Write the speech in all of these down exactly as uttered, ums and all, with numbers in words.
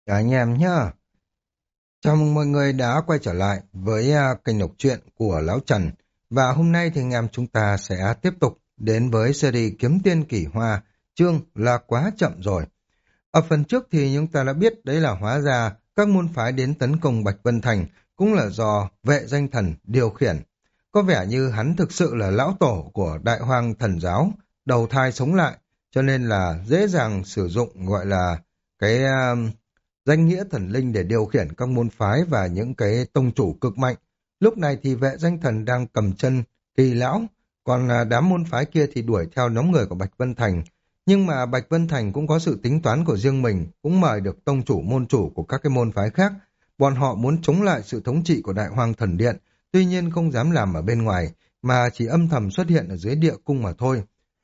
Chào anh em nhá. Chào mừng mọi người đã quay trở lại với à, kênh đọc truyện của Lão Trần. Và hôm nay thì anh em chúng ta sẽ tiếp tục đến với series Kiếm Tiên Kỳ Hoa, chương là quá chậm rồi. Ở phần trước thì chúng ta đã biết đấy là hóa ra các môn phái đến tấn công Bạch Vân Thành cũng là do vệ danh thần điều khiển. Có vẻ như hắn thực sự là lão tổ của Đại Hoang Thần Giáo, đầu thai sống lại, cho nên là dễ dàng sử dụng gọi là cái à, danh nghĩa thần linh để điều khiển các môn phái và những cái tông chủ cực mạnh. Lúc này thì vệ danh thần đang cầm chân kỳ lão, còn à, đám môn phái kia thì đuổi theo nhóm người của Bạch Vân Thành. Nhưng mà Bạch Vân Thành cũng có sự tính toán của riêng mình, cũng mời được tông chủ môn chủ của các cái môn phái khác. Bọn họ muốn chống lại sự thống trị của Đại Hoang Thần Điện, tuy nhiên không dám làm ở bên ngoài, mà chỉ âm thầm xuất hiện ở dưới địa cung mà thôi.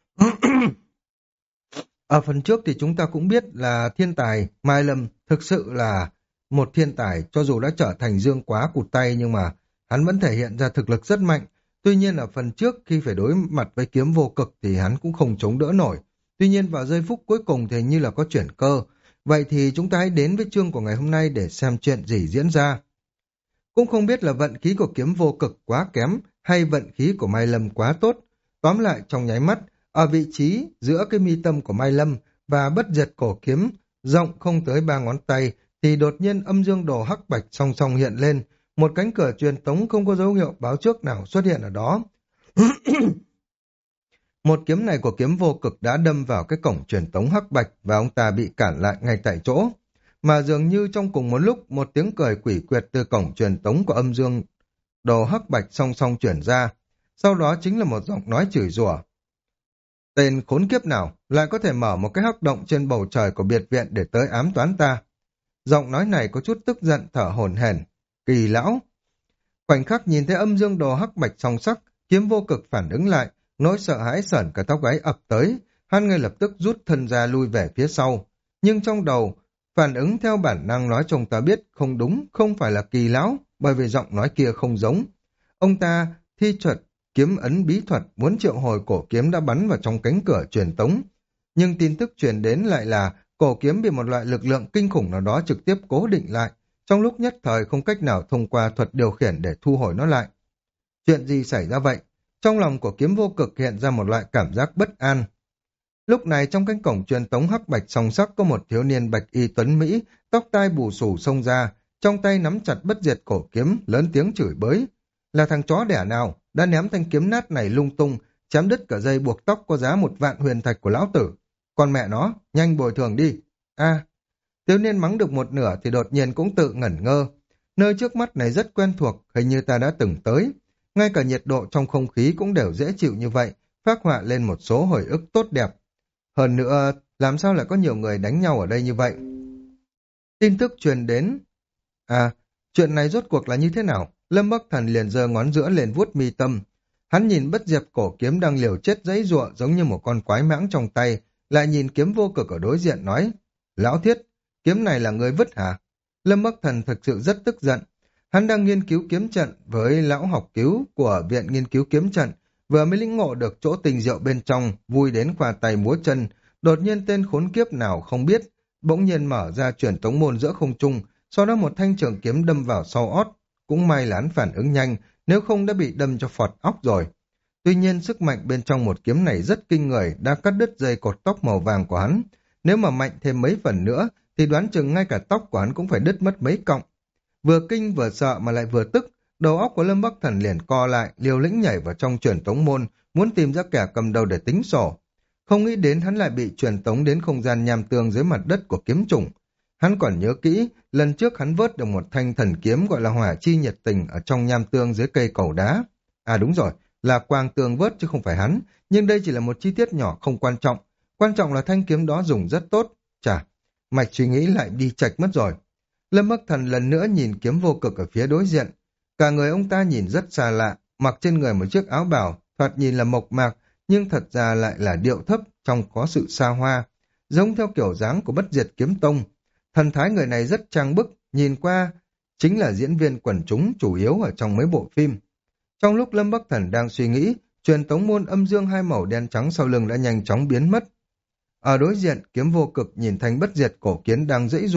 Ở phần trước thì chúng ta cũng biết là thiên tài Mai Lâm thực sự là một thiên tài, cho dù đã trở thành dương quá cụt tay nhưng mà hắn vẫn thể hiện ra thực lực rất mạnh. Tuy nhiên ở phần trước khi phải đối mặt với kiếm vô cực thì hắn cũng không chống đỡ nổi. Tuy nhiên vào giây phút cuối cùng thì như là có chuyển cơ. Vậy thì chúng ta hãy đến với chương của ngày hôm nay để xem chuyện gì diễn ra. Cũng không biết là vận khí của kiếm vô cực quá kém hay vận khí của Mai Lâm quá tốt. Tóm lại trong nháy mắt, ở vị trí giữa cái mi tâm của Mai Lâm và bất diệt cổ kiếm rộng không tới ba ngón tay thì đột nhiên âm dương đồ hắc bạch song song hiện lên. Một cánh cửa truyền tống không có dấu hiệu báo trước nào xuất hiện ở đó. Một kiếm này của kiếm vô cực đã đâm vào cái cổng truyền tống hắc bạch và ông ta bị cản lại ngay tại chỗ. Mà dường như trong cùng một lúc một tiếng cười quỷ quyệt từ cổng truyền tống của âm dương đồ hắc bạch song song chuyển ra. Sau đó chính là một giọng nói chửi rủa. Tên khốn kiếp nào lại có thể mở một cái hắc động trên bầu trời của biệt viện để tới ám toán ta? Giọng nói này có chút tức giận thở hổn hển. Kỳ lão! Khoảnh khắc nhìn thấy âm dương đồ hắc bạch song sắc, kiếm vô cực phản ứng lại, nỗi sợ hãi sởn cả tóc gáy ập tới, hắn ngay lập tức rút thân ra lui về phía sau. Nhưng trong đầu, phản ứng theo bản năng nói cho ông ta biết không đúng, không phải là kỳ lão, bởi vì giọng nói kia không giống. Ông ta thi thuật kiếm ấn bí thuật muốn triệu hồi cổ kiếm đã bắn vào trong cánh cửa truyền tống. Nhưng tin tức truyền đến lại là cổ kiếm bị một loại lực lượng kinh khủng nào đó trực tiếp cố định lại, trong lúc nhất thời không cách nào thông qua thuật điều khiển để thu hồi nó lại. Chuyện gì xảy ra vậy? Trong lòng của kiếm vô cực hiện ra một loại cảm giác bất an. Lúc này trong cánh cổng truyền tống hắc bạch song sắc có một thiếu niên bạch y tuấn Mỹ, tóc tai bù xù xông ra, trong tay nắm chặt bất diệt cổ kiếm, lớn tiếng chửi bới. Là thằng chó đẻ nào đã ném thanh kiếm nát này lung tung, chém đứt cả dây buộc tóc có giá một vạn huyền thạch của lão tử. Con mẹ nó, nhanh bồi thường đi. A, thiếu niên mắng được một nửa thì đột nhiên cũng tự ngẩn ngơ. Nơi trước mắt này rất quen thuộc, hình như ta đã từng tới. Ngay cả nhiệt độ trong không khí cũng đều dễ chịu như vậy, phác họa lên một số hồi ức tốt đẹp. Hơn nữa, làm sao lại có nhiều người đánh nhau ở đây như vậy? Tin tức truyền đến. À, chuyện này rốt cuộc là như thế nào? Lâm Bắc Thần liền giơ ngón giữa lên vuốt mi tâm. Hắn nhìn bất diệt cổ kiếm đang liều chết giãy giụa giống như một con quái mãng trong tay, lại nhìn kiếm vô cực ở đối diện nói: Lão Thiết, kiếm này là người vứt hả? Lâm Bắc Thần thực sự rất tức giận. Hắn đang nghiên cứu kiếm trận với lão học cứu của Viện Nghiên cứu Kiếm Trận, vừa mới lĩnh ngộ được chỗ tình diệu bên trong, vui đến khoa tay múa chân. Đột nhiên tên khốn kiếp nào không biết, bỗng nhiên mở ra truyền tống môn giữa không trung, sau đó một thanh trường kiếm đâm vào sau ót. Cũng may là hắn phản ứng nhanh, nếu không đã bị đâm cho phọt óc rồi. Tuy nhiên sức mạnh bên trong một kiếm này rất kinh người, đã cắt đứt dây cột tóc màu vàng của hắn. Nếu mà mạnh thêm mấy phần nữa, thì đoán chừng ngay cả tóc của hắn cũng phải đứt mất mấy cọng. Vừa kinh vừa sợ mà lại vừa tức, đầu óc của Lâm Bắc Thần liền co lại, liều lĩnh nhảy vào trong truyền tống môn, muốn tìm ra kẻ cầm đầu để tính sổ. Không nghĩ đến hắn lại bị truyền tống đến không gian nham tương dưới mặt đất của kiếm chủng. Hắn còn nhớ kỹ, lần trước hắn vớt được một thanh thần kiếm gọi là hỏa chi nhiệt tình ở trong nham tương dưới cây cầu đá. À đúng rồi, là quang tương vớt chứ không phải hắn, nhưng đây chỉ là một chi tiết nhỏ không quan trọng. Quan trọng là thanh kiếm đó dùng rất tốt. Chà, mạch suy nghĩ lại đi chệch mất rồi. Lâm Bắc Thần lần nữa nhìn kiếm vô cực ở phía đối diện. Cả người ông ta nhìn rất xa lạ, mặc trên người một chiếc áo bào, thoạt nhìn là mộc mạc, nhưng thật ra lại là điệu thấp, trong có sự xa hoa, giống theo kiểu dáng của bất diệt kiếm tông. Thần thái người này rất trang bức, nhìn qua chính là diễn viên quần chúng chủ yếu ở trong mấy bộ phim. Trong lúc Lâm Bắc Thần đang suy nghĩ, truyền tống môn âm dương hai màu đen trắng sau lưng đã nhanh chóng biến mất. Ở đối diện, kiếm vô cực nhìn thanh bất diệt cổ kiếm đang giãy giụa,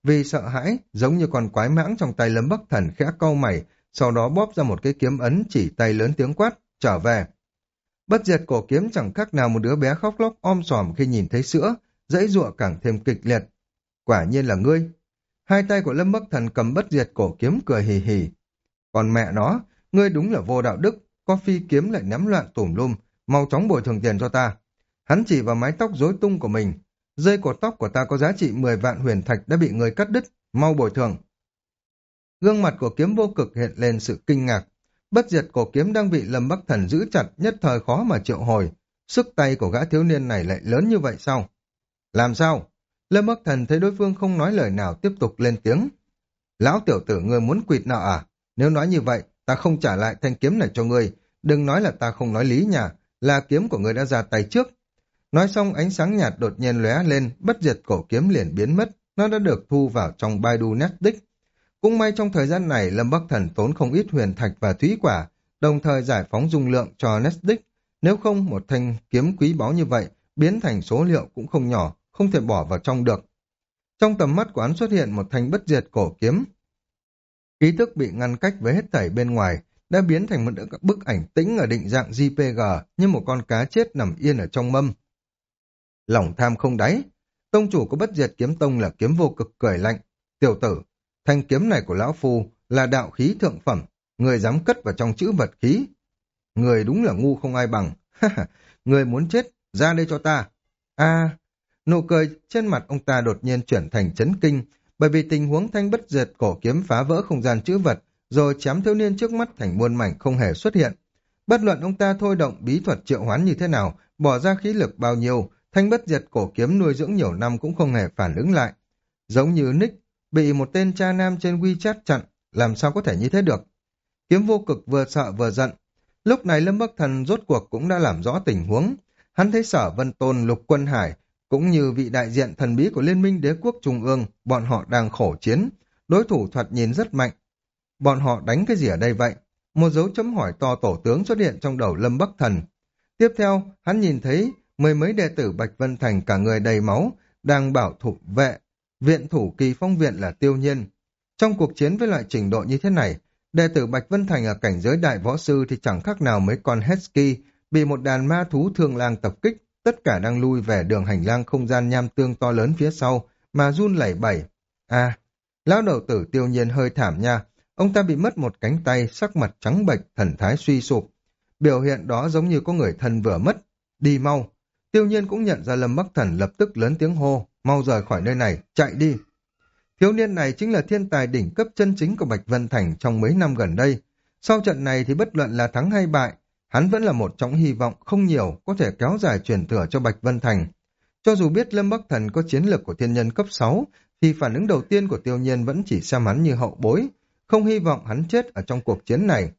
Vì sợ hãi, giống như con quái mãng trong tay Lâm Bắc Thần khẽ cau mày, sau đó bóp ra một cái kiếm ấn chỉ tay lớn tiếng quát, trở về. Bất diệt cổ kiếm chẳng khác nào một đứa bé khóc lóc om sòm khi nhìn thấy sữa, dãy giụa càng thêm kịch liệt. Quả nhiên là ngươi. Hai tay của Lâm Bắc Thần cầm bất diệt cổ kiếm cười hì hì. Còn mẹ nó, ngươi đúng là vô đạo đức, có phi kiếm lại ném loạn tùm lum, mau chóng bồi thường tiền cho ta. Hắn chỉ vào mái tóc rối tung của mình. Dây cột tóc của ta có giá trị mười vạn huyền thạch đã bị người cắt đứt, mau bồi thường. Gương mặt của kiếm vô cực hiện lên sự kinh ngạc. Bất diệt cổ kiếm đang bị Lâm Bắc Thần giữ chặt, nhất thời khó mà triệu hồi. Sức tay của gã thiếu niên này lại lớn như vậy sao? Làm sao? Lâm Bắc Thần thấy đối phương không nói lời nào tiếp tục lên tiếng. Lão tiểu tử ngươi muốn quỵt nợ à? Nếu nói như vậy, ta không trả lại thanh kiếm này cho ngươi. Đừng nói là ta không nói lý nha, là kiếm của ngươi đã ra tay trước. Nói xong ánh sáng nhạt đột nhiên lóe lên, bất diệt cổ kiếm liền biến mất, nó đã được thu vào trong Baidu Netdisk. Cũng may trong thời gian này Lâm Bắc Thần tốn không ít huyền thạch và thúy quả, đồng thời giải phóng dung lượng cho Netdisk. Nếu không một thanh kiếm quý báu như vậy, biến thành số liệu cũng không nhỏ, không thể bỏ vào trong được. Trong tầm mắt của hắn xuất hiện một thanh bất diệt cổ kiếm. Ý thức bị ngăn cách với hết thảy bên ngoài, đã biến thành một bức ảnh tĩnh ở định dạng giê pê giê như một con cá chết nằm yên ở trong mâm. Lòng tham không đáy, tông chủ của bất diệt kiếm tông là kiếm vô cực cười lạnh. Tiểu tử, thanh kiếm này của lão phu là đạo khí thượng phẩm, người dám cất vào trong chữ vật khí. Người đúng là ngu không ai bằng. Người muốn chết, ra đây cho ta. A, nụ cười trên mặt ông ta đột nhiên chuyển thành chấn kinh, bởi vì tình huống thanh bất diệt cổ kiếm phá vỡ không gian chữ vật, rồi chém thiếu niên trước mắt thành muôn mảnh không hề xuất hiện. Bất luận ông ta thôi động bí thuật triệu hoán như thế nào, bỏ ra khí lực bao nhiêu, thanh bất diệt cổ kiếm nuôi dưỡng nhiều năm cũng không hề phản ứng lại. Giống như Nick bị một tên cha nam trên WeChat chặn, làm sao có thể như thế được? Kiếm vô cực vừa sợ vừa giận. Lúc này Lâm Bắc Thần rốt cuộc cũng đã làm rõ tình huống. Hắn thấy Sở Vân Tôn, Lục Quân Hải, cũng như vị đại diện thần bí của Liên minh Đế quốc Trung ương, bọn họ đang khổ chiến. Đối thủ thoạt nhìn rất mạnh. Bọn họ đánh cái gì ở đây vậy? Một dấu chấm hỏi to tổ tướng xuất hiện trong đầu Lâm Bắc Thần. Tiếp theo, hắn nhìn thấy mười mấy đệ tử Bạch Vân Thành cả người đầy máu, đang bảo thủ vệ. Viện thủ Kỳ Phong Viện là Tiêu Nhiên. Trong cuộc chiến với loại trình độ như thế này, đệ tử Bạch Vân Thành ở cảnh giới đại võ sư thì chẳng khác nào mấy con husky bị một đàn ma thú thương lang tập kích, tất cả đang lui về đường hành lang không gian nham tương to lớn phía sau, mà run lẩy bẩy. À, lão đầu tử Tiêu Nhiên hơi thảm nha, ông ta bị mất một cánh tay, sắc mặt trắng bệch, thần thái suy sụp. Biểu hiện đó giống như có người thân vừa mất. Đi mau. Tiêu Nhiên cũng nhận ra Lâm Bắc Thần, lập tức lớn tiếng hô, mau rời khỏi nơi này, chạy đi. Thiếu niên này chính là thiên tài đỉnh cấp chân chính của Bạch Vân Thành trong mấy năm gần đây. Sau trận này thì bất luận là thắng hay bại, hắn vẫn là một trong hy vọng không nhiều có thể kéo dài truyền thừa cho Bạch Vân Thành. Cho dù biết Lâm Bắc Thần có chiến lược của thiên nhân cấp sáu, thì phản ứng đầu tiên của Tiêu Nhiên vẫn chỉ xem hắn như hậu bối, không hy vọng hắn chết ở trong cuộc chiến này.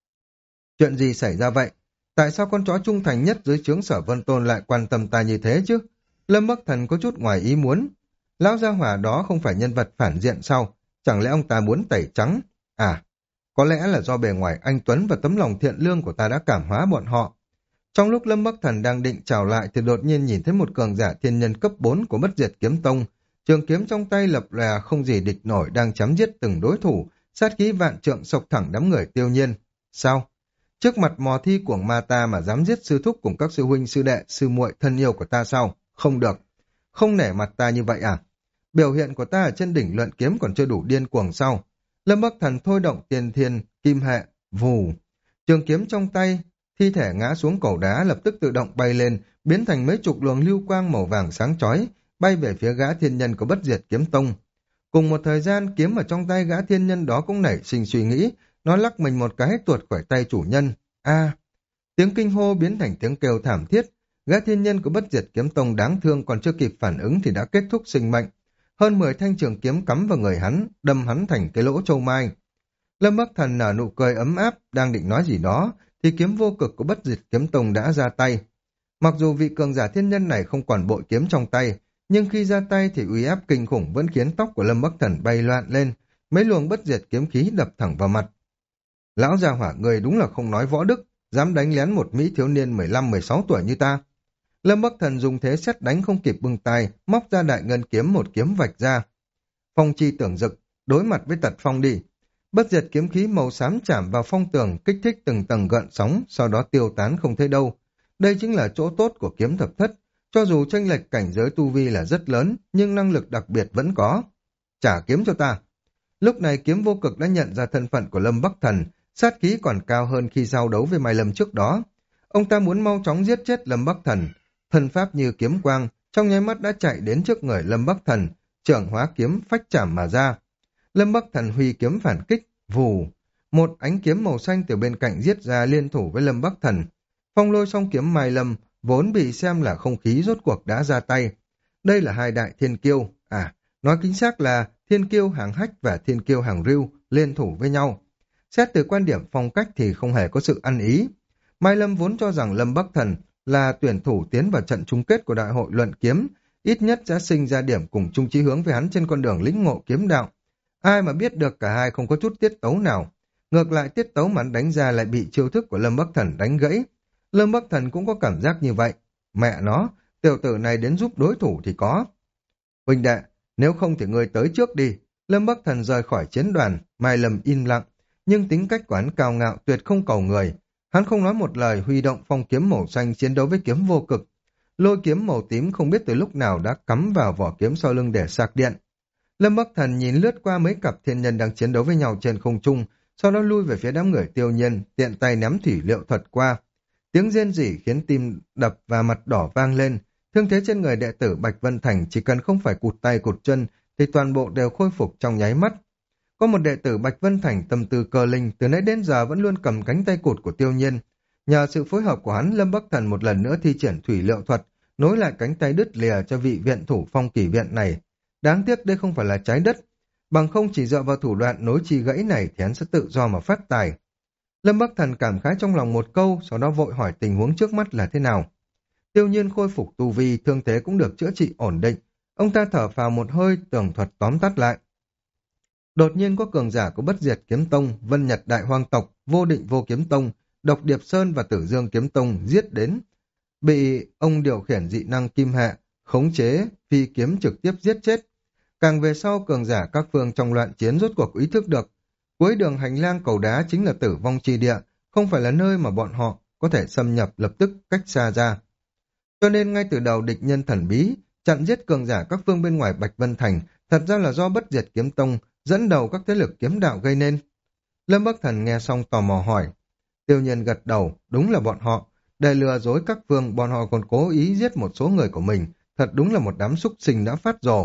Chuyện gì xảy ra vậy? Tại sao con chó trung thành nhất dưới trướng Sở Vân Tôn lại quan tâm ta như thế chứ? Lâm Bắc Thần có chút ngoài ý muốn. Lão gia hỏa đó không phải nhân vật phản diện sao? Chẳng lẽ ông ta muốn tẩy trắng? À, có lẽ là do bề ngoài anh Tuấn và tấm lòng thiện lương của ta đã cảm hóa bọn họ. Trong lúc Lâm Bắc Thần đang định chào lại thì đột nhiên nhìn thấy một cường giả thiên nhân cấp bốn của Bất Diệt Kiếm Tông. Trường kiếm trong tay lập lòe không gì địch nổi, đang chém giết từng đối thủ, sát khí vạn trượng sộc thẳng đám người Tiêu Nhiên. Sao? Trước mặt mò thi của ma ta mà dám giết sư thúc cùng các sư huynh sư đệ, sư muội thân yêu của ta sao? Không được. Không nể mặt ta như vậy à? Biểu hiện của ta ở trên đỉnh luận kiếm còn chưa đủ điên cuồng sao? Lâm Bắc Thần thôi động tiền thiên, kim hệ, vù. Trường kiếm trong tay, thi thể ngã xuống cầu đá lập tức tự động bay lên, biến thành mấy chục luồng lưu quang màu vàng sáng chói, bay về phía gã thiên nhân của Bất Diệt Kiếm Tông. Cùng một thời gian, kiếm ở trong tay gã thiên nhân đó cũng nảy sinh suy nghĩ, nó lắc mình một cái tuột khỏi tay chủ nhân. A, tiếng kinh hô biến thành tiếng kêu thảm thiết. Gã thiên nhân của Bất Diệt Kiếm Tông đáng thương còn chưa kịp phản ứng thì đã kết thúc sinh mệnh. Hơn mười thanh trường kiếm cắm vào người hắn, đâm hắn thành cái lỗ châu mai. Lâm Bắc Thần nở nụ cười ấm áp, đang định nói gì đó, thì kiếm vô cực của Bất Diệt Kiếm Tông đã ra tay. Mặc dù vị cường giả thiên nhân này không còn bội kiếm trong tay, nhưng khi ra tay thì uy áp kinh khủng vẫn khiến tóc của Lâm Bắc Thần bay loạn lên, mấy luồng bất diệt kiếm khí đập thẳng vào mặt. Lão già hỏa người đúng là không nói võ đức, dám đánh lén một mỹ thiếu niên mười lăm mười sáu tuổi như ta. Lâm Bắc Thần dùng thế xét đánh không kịp bưng tay, móc ra đại ngân kiếm một kiếm vạch ra. Phong chi tưởng dực, đối mặt với tật phong đi. Bất diệt kiếm khí màu xám chạm vào phong tường, kích thích từng tầng gợn sóng, sau đó tiêu tán không thấy đâu. Đây chính là chỗ tốt của kiếm thập thất. Cho dù chênh lệch cảnh giới tu vi là rất lớn, nhưng năng lực đặc biệt vẫn có. Trả kiếm cho ta. Lúc này kiếm vô cực đã nhận ra thân phận của Lâm Bắc Thần, sát khí còn cao hơn khi giao đấu với Mai Lâm trước đó. Ông ta muốn mau chóng giết chết Lâm Bắc Thần. Thân pháp như kiếm quang, trong nháy mắt đã chạy đến trước người Lâm Bắc Thần, trưởng hóa kiếm phách chảm mà ra. Lâm Bắc Thần huy kiếm phản kích, vù. Một ánh kiếm màu xanh từ bên cạnh giết ra liên thủ với Lâm Bắc Thần. Phong lôi song kiếm Mai Lâm, vốn bị xem là không khí rốt cuộc đã ra tay. Đây là hai đại thiên kiêu, à, nói chính xác là thiên kiêu hàng hách và thiên kiêu hàng rưu liên thủ với nhau. Xét từ quan điểm phong cách thì không hề có sự ăn ý. Mai Lâm vốn cho rằng Lâm Bắc Thần là tuyển thủ tiến vào trận chung kết của đại hội luận kiếm, ít nhất sẽ sinh ra điểm cùng chung chí hướng với hắn trên con đường lĩnh ngộ kiếm đạo. Ai mà biết được cả hai không có chút tiết tấu nào. Ngược lại tiết tấu mà hắn đánh ra lại bị chiêu thức của Lâm Bắc Thần đánh gãy. Lâm Bắc Thần cũng có cảm giác như vậy. Mẹ nó, tiểu tử này đến giúp đối thủ thì có. Huynh đệ, nếu không thì ngươi tới trước đi. Lâm Bắc Thần rời khỏi chiến đoàn, Mai Lâm im lặng. Nhưng tính cách của hắn cao ngạo tuyệt không cầu người. Hắn không nói một lời huy động phong kiếm màu xanh chiến đấu với kiếm vô cực. Lôi kiếm màu tím không biết từ lúc nào đã cắm vào vỏ kiếm sau lưng để sạc điện. Lâm Bắc Thần nhìn lướt qua mấy cặp thiên nhân đang chiến đấu với nhau trên không trung, sau đó lui về phía đám người Tiêu Nhiên, tiện tay ném thủy liệu thuật qua. Tiếng rên rỉ khiến tim đập và mặt đỏ vang lên. Thương thế trên người đệ tử Bạch Vân Thành chỉ cần không phải cụt tay cụt chân thì toàn bộ đều khôi phục trong nháy mắt. Có một đệ tử Bạch Vân Thành tâm tư cơ linh từ nãy đến giờ vẫn luôn cầm cánh tay cụt của Tiêu Nhiên. Nhờ sự phối hợp của hắn, Lâm Bắc Thần một lần nữa thi triển thủy liệu thuật, nối lại cánh tay đứt lìa cho vị viện thủ phong kỷ viện này. Đáng tiếc đây không phải là trái đất, bằng không chỉ dựa vào thủ đoạn nối chi gãy này thì hắn sẽ tự do mà phát tài. Lâm Bắc Thần cảm khái trong lòng một câu, sau đó vội hỏi tình huống trước mắt là thế nào. Tiêu Nhiên khôi phục tu vi, thương thế cũng được chữa trị ổn định. Ông ta thở phào một hơi, tường thuật tóm tắt lại. Đột nhiên có cường giả của Bất Diệt Kiếm Tông, Vân Nhật Đại Hoang Tộc, Vô Định Vô Kiếm Tông, Độc Điệp Sơn và Tử Dương Kiếm Tông giết đến. Bị ông điều khiển dị năng kim hệ, khống chế, phi kiếm trực tiếp giết chết. Càng về sau cường giả các phương trong loạn chiến rốt cuộc ý thức được. Cuối đường hành lang cầu đá chính là tử vong chi địa, không phải là nơi mà bọn họ có thể xâm nhập lập tức cách xa ra. Cho nên ngay từ đầu địch nhân thần bí, chặn giết cường giả các phương bên ngoài Bạch Vân Thành, thật ra là do Bất Diệt Kiếm Tông dẫn đầu các thế lực kiếm đạo gây nên. Lâm Bắc Thần nghe xong tò mò hỏi. Tiêu Nhiên gật đầu, đúng là bọn họ. Để lừa dối các phương, bọn họ còn cố ý giết một số người của mình, thật đúng là một đám súc sinh đã phát rồ.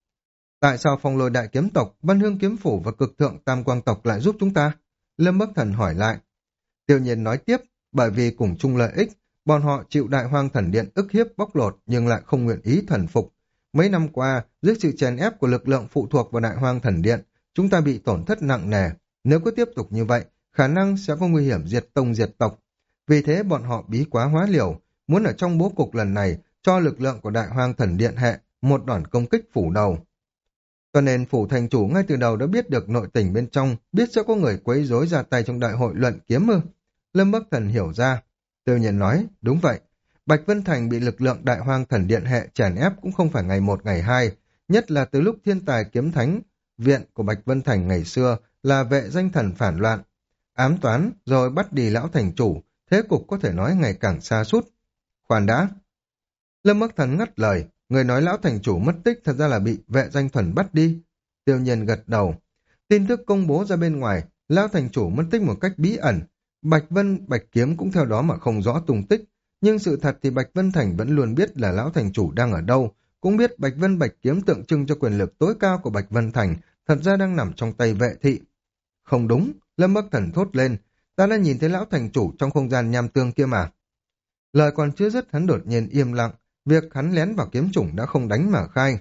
Tại sao Phong Lôi Đại Kiếm Tộc, Văn Hương Kiếm Phủ và Cực Thượng Tam Quang Tộc lại giúp chúng ta? Lâm Bắc Thần hỏi lại. Tiêu Nhiên nói tiếp, bởi vì cùng chung lợi ích, bọn họ chịu Đại Hoang Thần Điện ức hiếp bóc lột nhưng lại không nguyện ý thần phục. Mấy năm qua, dưới sự chèn ép của lực lượng phụ thuộc vào Đại Hoang Thần Điện, chúng ta bị tổn thất nặng nề. Nếu cứ tiếp tục như vậy, khả năng sẽ có nguy hiểm diệt tông diệt tộc. Vì thế bọn họ bí quá hóa liều, muốn ở trong bố cục lần này cho lực lượng của Đại Hoang Thần Điện hệ một đòn công kích phủ đầu. Cho nên phủ thành chủ ngay từ đầu đã biết được nội tình bên trong, biết sẽ có người quấy rối ra tay trong đại hội luận kiếm ư. Lâm Bắc Thần hiểu ra. Tiêu Nhiên nói, đúng vậy. Bạch Vân Thành bị lực lượng Đại Hoang Thần Điện hệ chèn ép cũng không phải ngày một ngày hai, nhất là từ lúc thiên tài kiếm thánh viện của Bạch Vân Thành ngày xưa là vệ danh thần phản loạn, ám toán rồi bắt đi lão thành chủ, thế cục có thể nói ngày càng xa sút. Khoan đã. Lâm Bắc Thần ngắt lời, người nói lão thành chủ mất tích thật ra là bị vệ danh thần bắt đi. Tiêu Nhiên gật đầu. Tin tức công bố ra bên ngoài, lão thành chủ mất tích một cách bí ẩn. Bạch Vân, Bạch Kiếm cũng theo đó mà không rõ tung tích. Nhưng sự thật thì Bạch Vân Thành vẫn luôn biết là lão thành chủ đang ở đâu, cũng biết Bạch Vân Bạch Kiếm tượng trưng cho quyền lực tối cao của Bạch Vân Thành, thật ra đang nằm trong tay vệ thị. Không đúng, Lâm Bắc Thần thốt lên, ta đã nhìn thấy lão thành chủ trong không gian nham tương kia mà. Lời còn chưa dứt hắn đột nhiên im lặng, việc hắn lén vào kiếm chủng đã không đánh mà khai.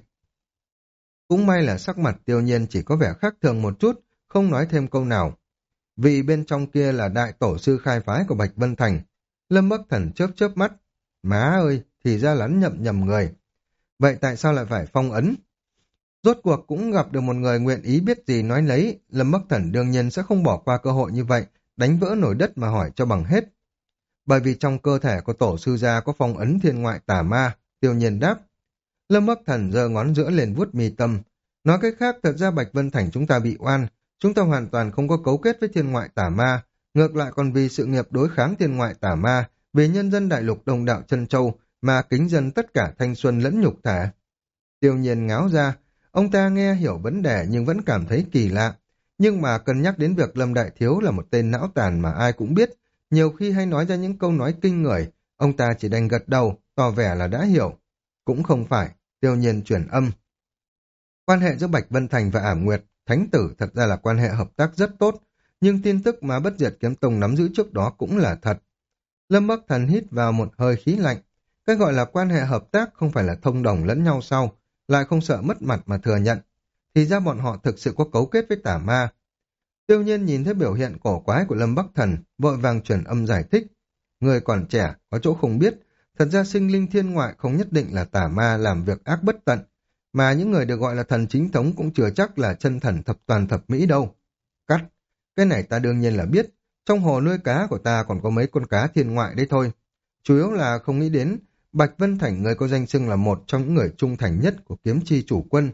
Cũng may là sắc mặt Tiêu Nhiên chỉ có vẻ khác thường một chút, không nói thêm câu nào. Vì bên trong kia là đại tổ sư khai phái của Bạch Vân Thành. Lâm Bắc Thần chớp chớp mắt. Má ơi, thì ra lắn nhậm nhầm người. Vậy tại sao lại phải phong ấn? Rốt cuộc cũng gặp được một người nguyện ý biết gì nói lấy. Lâm Bắc Thần đương nhiên sẽ không bỏ qua cơ hội như vậy, đánh vỡ nổi đất mà hỏi cho bằng hết. Bởi vì trong cơ thể của tổ sư gia có phong ấn thiên ngoại tà ma, Tiêu Nhiên đáp. Lâm Bắc Thần giơ ngón giữa lên vuốt mi tâm. Nói cách khác, thật ra Bạch Vân Thành chúng ta bị oan, chúng ta hoàn toàn không có cấu kết với thiên ngoại tà ma, ngược lại còn vì sự nghiệp đối kháng thiên ngoại tà ma, vì nhân dân đại lục Đông Đạo Chân Châu mà kính dân tất cả thanh xuân lẫn nhục thể. Tiêu Nhiên ngáo ra, ông ta nghe hiểu vấn đề nhưng vẫn cảm thấy kỳ lạ. Nhưng mà cân nhắc đến việc Lâm Đại Thiếu là một tên não tàn mà ai cũng biết, nhiều khi hay nói ra những câu nói kinh người, ông ta chỉ đành gật đầu, tỏ vẻ là đã hiểu. Cũng không phải, Tiêu Nhiên chuyển âm. Quan hệ giữa Bạch Vân Thành và Ảm Nguyệt, Thánh Tử thật ra là quan hệ hợp tác rất tốt, nhưng tin tức mà Bất Diệt Kiếm Tông nắm giữ trước đó cũng là thật. Lâm Bắc Thần hít vào một hơi khí lạnh. Cái gọi là quan hệ hợp tác không phải là thông đồng lẫn nhau sau, lại không sợ mất mặt mà thừa nhận. Thì ra bọn họ thực sự có cấu kết với tà ma. Tiêu Nhiên nhìn thấy biểu hiện cổ quái của Lâm Bắc Thần, vội vàng truyền âm giải thích. Người còn trẻ, có chỗ không biết, thật ra sinh linh thiên ngoại không nhất định là tà ma làm việc ác bất tận, mà những người được gọi là thần chính thống cũng chưa chắc là chân thần thập toàn thập mỹ đâu. Cắt, cái này ta đương nhiên là biết, trong hồ nuôi cá của ta còn có mấy con cá thiên ngoại đấy thôi. Chủ yếu là không nghĩ đến, Bạch Vân Thành người có danh xưng là một trong những người trung thành nhất của kiếm chi chủ quân.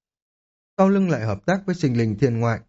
Sau lưng lại hợp tác với sinh linh thiên ngoại.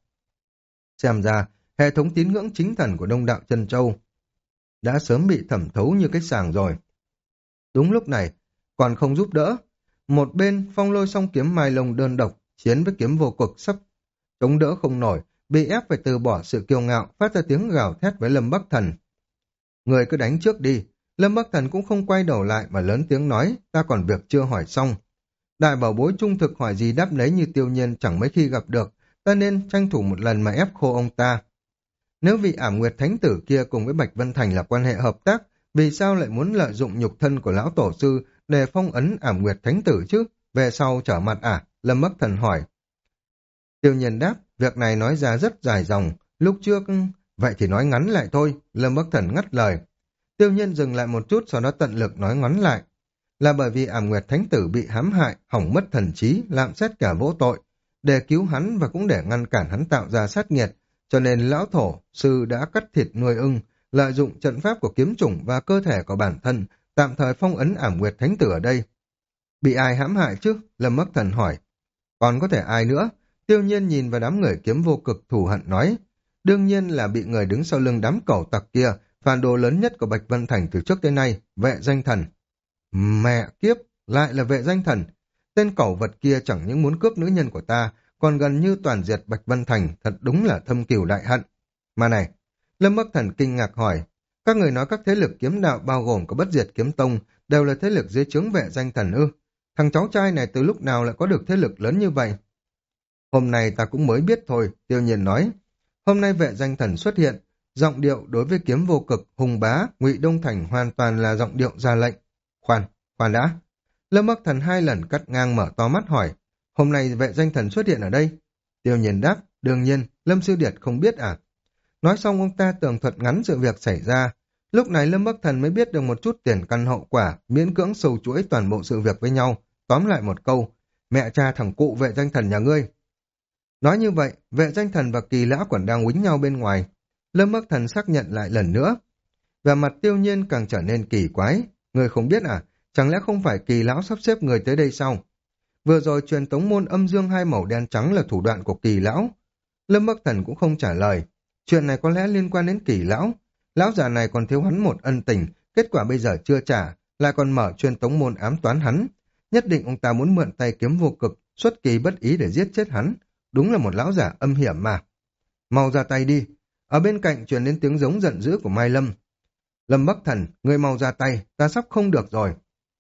Xem ra, hệ thống tín ngưỡng chính thần của Đông Đạo Chân Châu đã sớm bị thẩm thấu như cái sàng rồi. Đúng lúc này, còn không giúp đỡ. Một bên, Phong Lôi song kiếm Mai Long đơn độc, chiến với kiếm vô cực sắp chống đỡ không nổi, bị ép phải từ bỏ sự kiêu ngạo, phát ra tiếng gào thét với Lâm Bắc Thần. Người cứ đánh trước đi. Lâm Bắc Thần cũng không quay đầu lại mà lớn tiếng nói, ta còn việc chưa hỏi xong. Đại bảo bối trung thực hỏi gì đáp nấy như Tiêu Nhiên chẳng mấy khi gặp được, ta nên tranh thủ một lần mà ép khô ông ta. Nếu vị Ảm Nguyệt Thánh Tử kia cùng với Bạch Vân Thành là quan hệ hợp tác, vì sao lại muốn lợi dụng nhục thân của lão tổ sư để phong ấn Ảm Nguyệt Thánh Tử chứ? Về sau trở mặt à? Lâm Bắc Thần hỏi. Tiêu Nhiên đáp, việc này nói ra rất dài dòng, lúc trước... Vậy thì nói ngắn lại thôi, Lâm Bắc Thần ngắt lời. Tiêu Nhiên dừng lại một chút sau đó tận lực nói ngắn lại. Là bởi vì Ảm Nguyệt Thánh Tử bị hãm hại, hỏng mất thần trí, lạm sát cả vô tội. Để cứu hắn và cũng để ngăn cản hắn tạo ra sát nghiệt, cho nên lão thổ sư đã cắt thịt nuôi ưng, lợi dụng trận pháp của kiếm chủng và cơ thể của bản thân, tạm thời phong ấn Ảm Nguyệt Thánh Tử ở đây. Bị ai hãm hại chứ? Lâm Bắc Thần hỏi. Còn có thể ai nữa? Tiêu Nhiên nhìn vào đám người kiếm vô cực thù hận nói. Đương nhiên là bị người đứng sau lưng đám cẩu tặc kia, phản đồ lớn nhất của Bạch Vân Thành từ trước tới nay, Vệ Danh Thần. Mẹ kiếp, lại là Vệ Danh Thần. Tên cẩu vật kia chẳng những muốn cướp nữ nhân của ta, còn gần như toàn diệt Bạch Vân Thành, thật đúng là thâm cừu đại hận. Mà này, Lâm Bắc Thần kinh ngạc hỏi, các người nói các thế lực kiếm đạo bao gồm có Bất Diệt Kiếm Tông đều là thế lực dưới trướng Vệ Danh Thần ư? Thằng cháu trai này từ lúc nào lại có được thế lực lớn như vậy? Hôm nay ta cũng mới biết thôi, Tiêu Nhiên nói. Hôm nay Vệ Danh Thần xuất hiện, giọng điệu đối với kiếm vô cực, hùng bá, Ngụy Đông Thành hoàn toàn là giọng điệu ra lệnh. Khoan, khoan đã. Lâm Bắc Thần hai lần cắt ngang mở to mắt hỏi, hôm nay Vệ Danh Thần xuất hiện ở đây? Tiêu Nhiên đáp, đương nhiên, Lâm Sư Điệt không biết à? Nói xong ông ta tường thuật ngắn sự việc xảy ra. Lúc này Lâm Bắc Thần mới biết được một chút tiền căn hậu quả, miễn cưỡng sâu chuỗi toàn bộ sự việc với nhau. Tóm lại một câu, mẹ cha thằng cụ Vệ Danh Thần nhà ngươi. Nói như vậy, Vệ Danh Thần và Kỳ Lão còn đang quýnh nhau bên ngoài. Lâm Bắc Thần xác nhận lại lần nữa. Và mặt Tiêu Nhiên càng trở nên kỳ quái. Người không biết à, chẳng lẽ không phải Kỳ Lão sắp xếp người tới đây sao? Vừa rồi truyền tống môn âm dương hai màu đen trắng là thủ đoạn của Kỳ Lão. Lâm Bắc Thần cũng không trả lời. Chuyện này có lẽ liên quan đến Kỳ Lão. Lão già này còn thiếu hắn một ân tình, kết quả bây giờ chưa trả, lại còn mở truyền tống môn ám toán hắn. Nhất định ông ta muốn mượn tay kiếm vô cực, xuất kỳ bất ý để giết chết hắn. Đúng là một lão giả âm hiểm mà. Mau ra tay đi. Ở bên cạnh truyền đến tiếng giống giận dữ của Mai Lâm. Lâm Bắc Thần, ngươi mau ra tay, ta sắp không được rồi.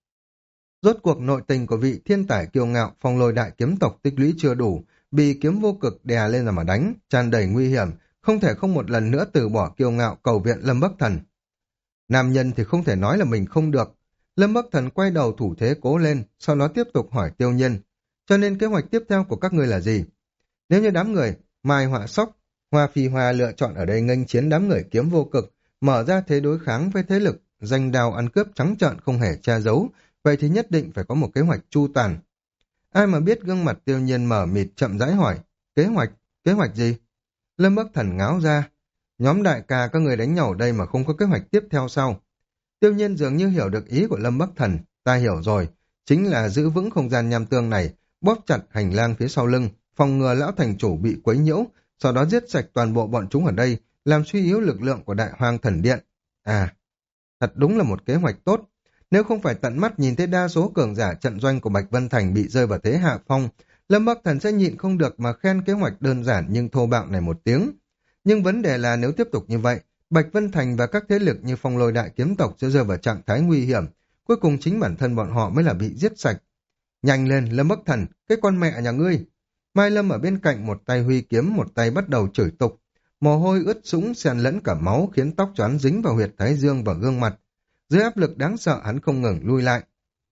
Rốt cuộc nội tình của vị thiên tài kiêu ngạo Phong Lôi đại kiếm tộc tích lũy chưa đủ, bị kiếm vô cực đè lên mà đánh, tràn đầy nguy hiểm, không thể không một lần nữa từ bỏ kiêu ngạo cầu viện Lâm Bắc Thần. Nam nhân thì không thể nói là mình không được. Lâm Bắc Thần quay đầu thủ thế cố lên, sau đó tiếp tục hỏi Tiêu Nhiên. Cho nên kế hoạch tiếp theo của các ngươi là gì? Nếu như đám người Mai Họa Sóc, Hoa Phi Hoa lựa chọn ở đây nghênh chiến đám người kiếm vô cực, mở ra thế đối kháng với thế lực danh đao ăn cướp trắng trợn không hề che giấu, vậy thì nhất định phải có một kế hoạch chu toàn. Ai mà biết gương mặt Tiêu Nhiên mở mịt chậm rãi hỏi, kế hoạch, kế hoạch gì? Lâm Bắc Thần ngáo ra, nhóm đại ca các người đánh nhau ở đây mà không có kế hoạch tiếp theo sao? Tiêu Nhiên dường như hiểu được ý của Lâm Bắc Thần, ta hiểu rồi, chính là giữ vững không gian nham tương này, bóp chặt hành lang phía sau lưng, phòng ngừa lão thành chủ bị quấy nhiễu, sau đó giết sạch toàn bộ bọn chúng ở đây, làm suy yếu lực lượng của đại hoang thần điện. À, thật đúng là một kế hoạch tốt. Nếu không phải tận mắt nhìn thấy đa số cường giả trận doanh của Bạch Vân Thành bị rơi vào thế hạ phong, Lâm Bắc Thần sẽ nhịn không được mà khen kế hoạch đơn giản nhưng thô bạo này một tiếng. Nhưng vấn đề là nếu tiếp tục như vậy, Bạch Vân Thành và các thế lực như Phong Lôi Đại Kiếm Tộc sẽ rơi vào trạng thái nguy hiểm, cuối cùng chính bản thân bọn họ mới là bị giết sạch. Nhanh lên, Lâm Bắc Thần, cái con mẹ nhà ngươi! Mai Lâm ở bên cạnh một tay huy kiếm, một tay bắt đầu chửi tục. Mồ hôi ướt sũng xen lẫn cả máu khiến tóc choán dính vào huyệt thái dương và gương mặt. Dưới áp lực đáng sợ hắn không ngừng lui lại.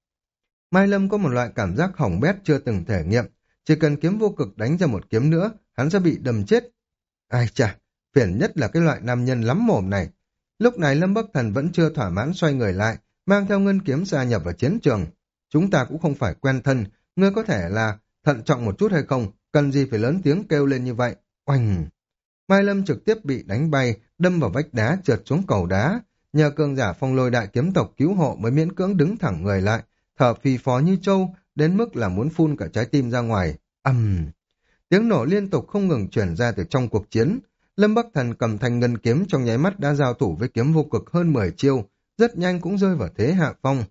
Mai Lâm có một loại cảm giác hỏng bét chưa từng thể nghiệm. Chỉ cần kiếm vô cực đánh ra một kiếm nữa, hắn sẽ bị đâm chết. Ai chà, phiền nhất là cái loại nam nhân lắm mồm này. Lúc này Lâm Bắc Thần vẫn chưa thỏa mãn xoay người lại, mang theo ngân kiếm gia nhập vào chiến trường. Chúng ta cũng không phải quen thân, ngươi có thể là thận trọng một chút hay không, cần gì phải lớn tiếng kêu lên như vậy. Oanh! Mai Lâm trực tiếp bị đánh bay, đâm vào vách đá trượt xuống cầu đá. Nhờ cường giả Phong Lôi Đại Kiếm Tộc cứu hộ mới miễn cưỡng đứng thẳng người lại, thở phì phò như trâu, đến mức là muốn phun cả trái tim ra ngoài. Ầm! Uhm. Tiếng nổ liên tục không ngừng truyền ra từ trong cuộc chiến. Lâm Bắc Thần cầm thanh ngân kiếm trong nháy mắt đã giao thủ với kiếm vô cực hơn mười chiêu, rất nhanh cũng rơi vào thế hạ phong.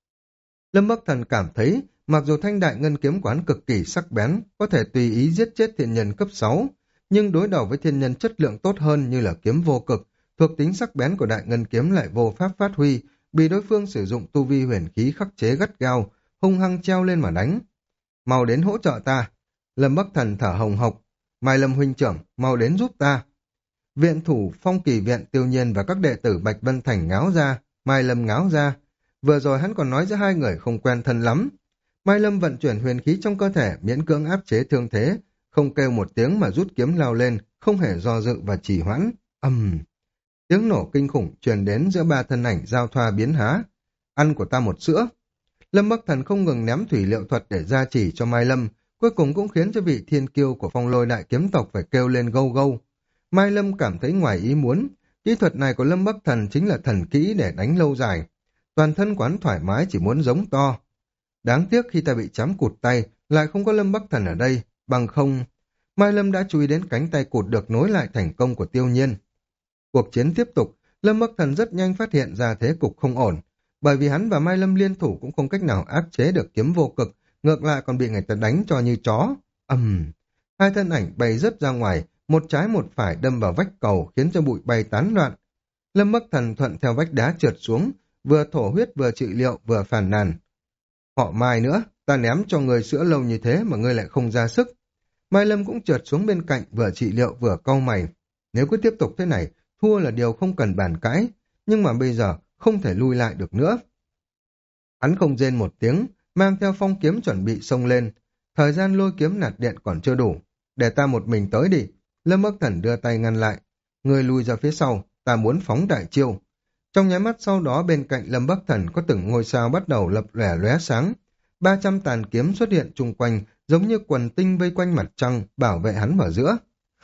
Lâm Bắc Thần cảm thấy, mặc dù thanh đại ngân kiếm quán cực kỳ sắc bén, có thể tùy ý giết chết thiên nhân cấp sáu, nhưng đối đầu với thiên nhân chất lượng tốt hơn như là kiếm vô cực, thuộc tính sắc bén của đại ngân kiếm lại vô pháp phát huy, bị đối phương sử dụng tu vi huyền khí khắc chế gắt gao, hung hăng treo lên mà đánh. Mau đến hỗ trợ ta! Lâm Bắc Thần thở hồng hộc. Mai Lâm huynh trưởng, mau đến giúp ta! Viện thủ Phong Kỳ Viện Tiêu Nhiên và các đệ tử Bạch Vân Thành ngáo ra, Mai Lâm ngáo ra. Vừa rồi hắn còn nói giữa hai người không quen thân lắm. Mai Lâm vận chuyển huyền khí trong cơ thể, miễn cưỡng áp chế thương thế, không kêu một tiếng mà rút kiếm lao lên, không hề do dự và trì hoãn. Ầm! Uhm. Tiếng nổ kinh khủng truyền đến giữa ba thân ảnh giao thoa biến há. Ăn của ta một sữa! Lâm Bắc Thần không ngừng ném thủy liệu thuật để gia trì cho Mai Lâm, cuối cùng cũng khiến cho vị thiên kiêu của Phong Lôi Đại Kiếm Tộc phải kêu lên gâu gâu. Mai Lâm cảm thấy ngoài ý muốn, kỹ thuật này của Lâm Bắc Thần chính là thần kỹ để đánh lâu dài. Toàn thân quán thoải mái chỉ muốn giống to. Đáng tiếc khi ta bị chám cụt tay, lại không có Lâm Bắc Thần ở đây, bằng không... Mai Lâm đã chú ý đến cánh tay cụt được nối lại thành công của Tiêu Nhiên. Cuộc chiến tiếp tục, Lâm Bắc Thần rất nhanh phát hiện ra thế cục không ổn, bởi vì hắn và Mai Lâm liên thủ cũng không cách nào áp chế được kiếm vô cực, ngược lại còn bị người ta đánh cho như chó. Ầm! Uhm. Hai thân ảnh bay rớt ra ngoài, một trái một phải đâm vào vách cầu khiến cho bụi bay tán loạn. Lâm Bắc Thần thuận theo vách đá trượt xuống, vừa thổ huyết vừa trị liệu vừa phàn nàn. Họ Mai nữa, ta ném cho người sữa lâu như thế mà ngươi lại không ra sức. Mai Lâm cũng trượt xuống bên cạnh vừa trị liệu vừa cau mày. Nếu cứ tiếp tục thế này, thua là điều không cần bàn cãi, nhưng mà bây giờ không thể lui lại được nữa. Hắn không rên một tiếng, mang theo phong kiếm chuẩn bị xông lên. Thời gian lôi kiếm nạt điện còn chưa đủ. Để ta một mình tới đi. Lâm Bắc Thần đưa tay ngăn lại. Người lùi ra phía sau, ta muốn phóng đại chiêu. Trong nháy mắt sau đó bên cạnh Lâm Bắc Thần có từng ngôi sao bắt đầu lập lẻ lóe sáng. ba trăm tàn kiếm xuất hiện chung quanh, giống như quần tinh vây quanh mặt trăng, bảo vệ hắn ở giữa.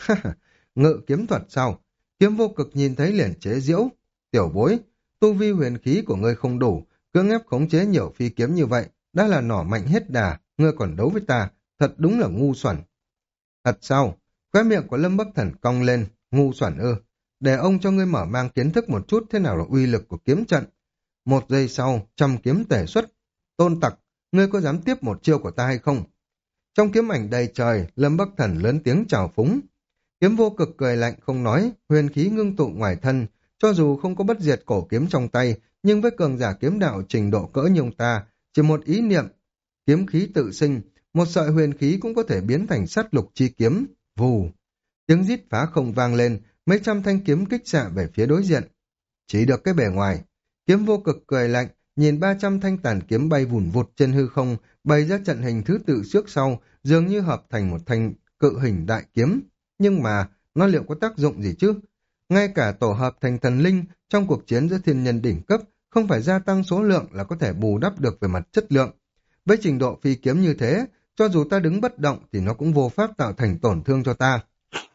Ngự kiếm thuật sao? Kiếm vô cực nhìn thấy liền chế giễu. Tiểu bối, tu vi huyền khí của ngươi không đủ, cưỡng ép khống chế nhiều phi kiếm như vậy, đã là nỏ mạnh hết đà, ngươi còn đấu với ta, thật đúng là ngu xuẩn. Thật sao? Khóe miệng của Lâm Bắc Thần cong lên, ngu xuẩn ư? Để ông cho ngươi mở mang kiến thức một chút thế nào là uy lực của kiếm trận. Một giây sau, trăm kiếm tể xuất. Tôn tặc, ngươi có dám tiếp một chiêu của ta hay không? Trong kiếm ảnh đầy trời, Lâm Bắc Thần lớn tiếng chào phúng. Kiếm vô cực cười lạnh không nói, huyền khí ngưng tụ ngoài thân, cho dù không có bất diệt cổ kiếm trong tay, nhưng với cường giả kiếm đạo trình độ cỡ như ông ta, chỉ một ý niệm, kiếm khí tự sinh, một sợi huyền khí cũng có thể biến thành sát lục chi kiếm, vù. Tiếng rít phá không vang lên, mấy trăm thanh kiếm kích xạ về phía đối diện. Chỉ được cái bề ngoài, kiếm vô cực cười lạnh, nhìn ba trăm thanh tàn kiếm bay vùn vụt trên hư không, bày ra trận hình thứ tự trước sau, dường như hợp thành một thanh cự hình đại kiếm. Nhưng mà, nó liệu có tác dụng gì chứ? Ngay cả tổ hợp thành thần linh trong cuộc chiến giữa thiên nhân đỉnh cấp không phải gia tăng số lượng là có thể bù đắp được về mặt chất lượng. Với trình độ phi kiếm như thế, cho dù ta đứng bất động thì nó cũng vô pháp tạo thành tổn thương cho ta.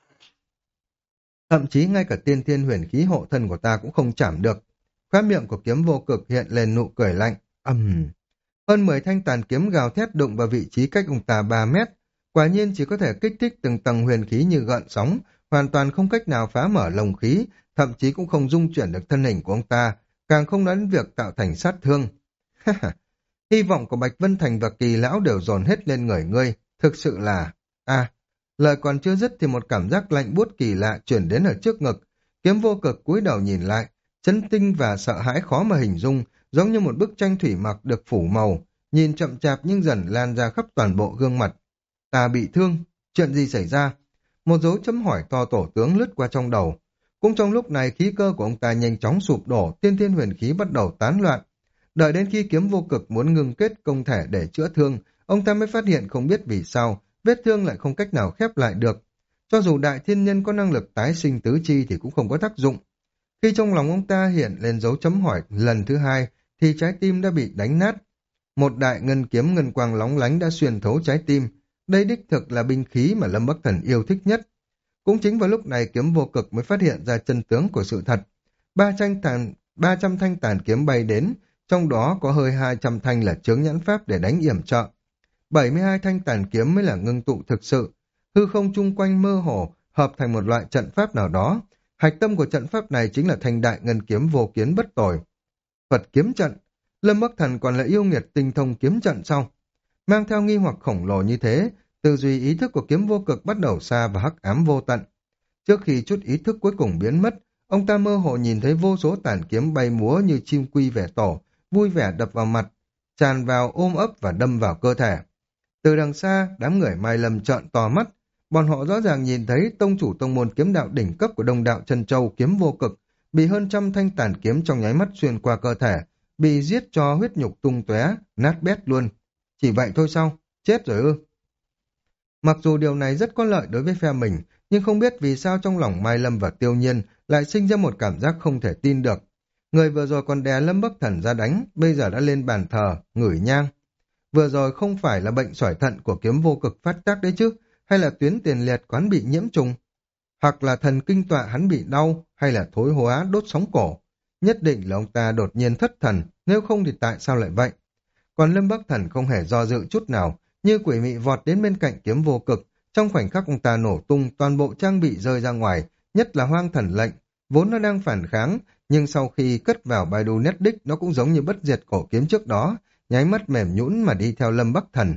Thậm chí ngay cả tiên thiên huyền khí hộ thân của ta cũng không chạm được. Khóe miệng của kiếm vô cực hiện lên nụ cười lạnh. Ầm. Uhm. Hơn mười thanh tàn kiếm gào thét đụng vào vị trí cách ông ta ba mét. Quả nhiên chỉ có thể kích thích từng tầng huyền khí như gợn sóng, hoàn toàn không cách nào phá mở lồng khí, thậm chí cũng không dung chuyển được thân hình của ông ta, càng không nói đến việc tạo thành sát thương. Hy vọng của Bạch Vân Thành và Kỳ Lão đều dồn hết lên người ngươi, thực sự là... À, lời còn chưa dứt thì một cảm giác lạnh buốt kỳ lạ chuyển đến ở trước ngực. Kiếm vô cực cúi đầu nhìn lại, chấn tinh và sợ hãi khó mà hình dung, giống như một bức tranh thủy mặc được phủ màu, nhìn chậm chạp nhưng dần lan ra khắp toàn bộ gương mặt. Ta bị thương, chuyện gì xảy ra? Một dấu chấm hỏi to tổ tướng lướt qua trong đầu. Cũng trong lúc này khí cơ của ông ta nhanh chóng sụp đổ, tiên thiên huyền khí bắt đầu tán loạn. Đợi đến khi kiếm vô cực muốn ngưng kết công thể để chữa thương, ông ta mới phát hiện không biết vì sao, vết thương lại không cách nào khép lại được. Cho dù đại thiên nhân có năng lực tái sinh tứ chi thì cũng không có tác dụng. Khi trong lòng ông ta hiện lên dấu chấm hỏi lần thứ hai, thì trái tim đã bị đánh nát. Một đại ngân kiếm ngân quang lóng lánh đã xuyên thấu trái tim. Đây đích thực là binh khí mà Lâm Bắc Thần yêu thích nhất. Cũng chính vào lúc này kiếm vô cực mới phát hiện ra chân tướng của sự thật. Ba tranh tàn, ba trăm thanh tàn kiếm bay đến, trong đó có hơi hai trăm thanh là chướng nhãn pháp để đánh yểm trợ. bảy mươi hai thanh tàn kiếm mới là ngưng tụ thực sự. Hư không chung quanh mơ hồ, hợp thành một loại trận pháp nào đó. Hạch tâm của trận pháp này chính là thanh đại ngân kiếm vô kiến bất tồi. Phật kiếm trận, Lâm Bắc Thần còn là yêu nghiệt tinh thông kiếm trận sau. Mang theo nghi hoặc khổng lồ như thế, tư duy ý thức của kiếm vô cực bắt đầu xa và hắc ám vô tận. Trước khi chút ý thức cuối cùng biến mất, ông ta mơ hồ nhìn thấy vô số tàn kiếm bay múa như chim quy về tổ, vui vẻ đập vào mặt, tràn vào ôm ấp và đâm vào cơ thể. Từ đằng xa, đám người Mai Lâm trợn to mắt, bọn họ rõ ràng nhìn thấy tông chủ tông môn kiếm đạo đỉnh cấp của Đông Đạo Chân Châu kiếm vô cực, bị hơn trăm thanh tàn kiếm trong nháy mắt xuyên qua cơ thể, bị giết cho huyết nhục tung tóe, nát bét luôn. Chỉ vậy thôi sao? Chết rồi ư? Mặc dù điều này rất có lợi đối với phe mình, nhưng không biết vì sao trong lòng Mai Lâm và Tiêu Nhiên lại sinh ra một cảm giác không thể tin được. Người vừa rồi còn đè Lâm Bắc Thần ra đánh, bây giờ đã lên bàn thờ, ngửi nhang. Vừa rồi không phải là bệnh sỏi thận của kiếm vô cực phát tác đấy chứ, hay là tuyến tiền liệt quán bị nhiễm trùng, hoặc là thần kinh tọa hắn bị đau, hay là thối hóa đốt sóng cổ. Nhất định là ông ta đột nhiên thất thần, nếu không thì tại sao lại vậy? Còn Lâm Bắc Thần không hề do dự chút nào, như quỷ mị vọt đến bên cạnh kiếm vô cực, trong khoảnh khắc ông ta nổ tung toàn bộ trang bị rơi ra ngoài, nhất là hoang thần lệnh, vốn nó đang phản kháng, nhưng sau khi cất vào Baidu Netdisk nó cũng giống như bất diệt cổ kiếm trước đó, nháy mắt mềm nhũn mà đi theo Lâm Bắc Thần.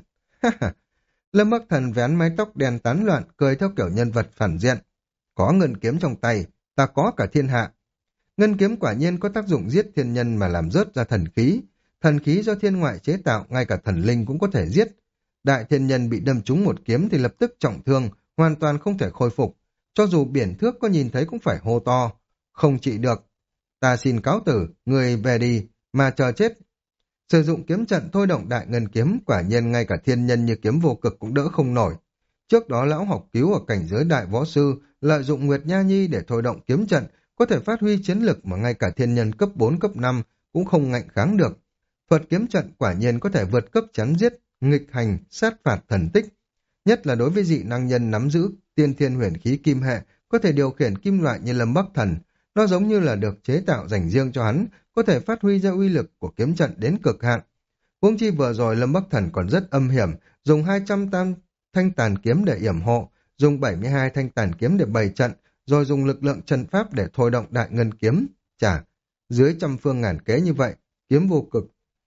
Lâm Bắc Thần vén mái tóc đen tán loạn, cười theo kiểu nhân vật phản diện. Có ngân kiếm trong tay, ta có cả thiên hạ. Ngân kiếm quả nhiên có tác dụng giết thiên nhân mà làm rớt ra thần khí. Thần khí do thiên ngoại chế tạo, ngay cả thần linh cũng có thể giết. Đại thiên nhân bị đâm trúng một kiếm thì lập tức trọng thương, hoàn toàn không thể khôi phục. Cho dù biển thước có nhìn thấy cũng phải hô to. Không trị được. Ta xin cáo tử, người về đi, mà chờ chết. Sử dụng kiếm trận thôi động đại ngân kiếm, quả nhiên ngay cả thiên nhân như kiếm vô cực cũng đỡ không nổi. Trước đó lão học cứu ở cảnh giới đại võ sư, lợi dụng Nguyệt Nha Nhi để thôi động kiếm trận, có thể phát huy chiến lực mà ngay cả thiên nhân cấp bốn cấp năm cũng không ngạnh kháng được. Thuật kiếm trận quả nhiên có thể vượt cấp chắn giết, nghịch hành, sát phạt thần tích. Nhất là đối với dị năng nhân nắm giữ tiên thiên huyền khí kim hệ, có thể điều khiển kim loại như Lâm Bắc Thần. Nó giống như là được chế tạo dành riêng cho hắn, có thể phát huy ra uy lực của kiếm trận đến cực hạn. Huống chi vừa rồi Lâm Bắc Thần còn rất âm hiểm, dùng hai trăm tam thanh tàn kiếm để yểm hộ, dùng bảy mươi hai thanh tàn kiếm để bày trận, rồi dùng lực lượng trận pháp để thôi động đại ngân kiếm. Chà, dưới trăm phương ngàn kế như vậy, kiếm vô cực.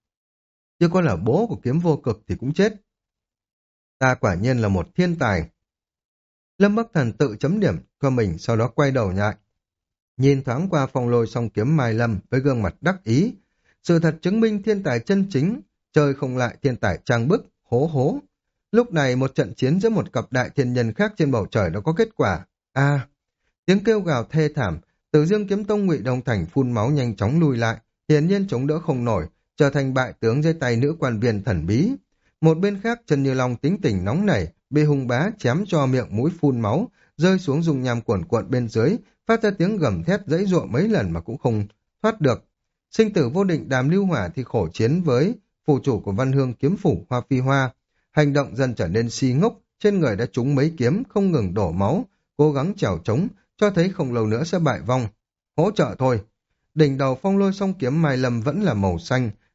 Chứ có là bố của kiếm vô cực thì cũng chết. Ta quả nhiên là một thiên tài. Lâm Bắc Thần tự chấm điểm cho mình, sau đó quay đầu lại. Nhìn thoáng qua phong lôi song kiếm Mai Lâm với gương mặt đắc ý. Sự thật chứng minh thiên tài chân chính, chơi không lại thiên tài trang bức, hố hố. Lúc này một trận chiến giữa một cặp đại thiên nhân khác trên bầu trời đã có kết quả. A, tiếng kêu gào thê thảm, Từ Dương Kiếm Tông Ngụy Đông Thành phun máu nhanh chóng lùi lại, hiển nhiên chống đỡ không nổi, trở thành bại tướng dưới tay nữ quan viên thần bí. Một bên khác Trần Như Long tính tình nóng nảy, bị hung bá chém cho miệng mũi phun máu, rơi xuống dung nham cuộn cuộn bên dưới, phát ra tiếng gầm thét dãy dụa mấy lần mà cũng không thoát được. Sinh tử vô định Đàm Lưu Hỏa thì khổ chiến với phủ chủ của Văn Hương kiếm phủ Hoa Phi Hoa, hành động dần trở nên si ngốc, trên người đã trúng mấy kiếm không ngừng đổ máu, cố gắng chèo chống, cho thấy không lâu nữa sẽ bại vong. Hỗ trợ thôi. Đỉnh đầu phong lôi song kiếm Mai Lâm vẫn là màu xanh,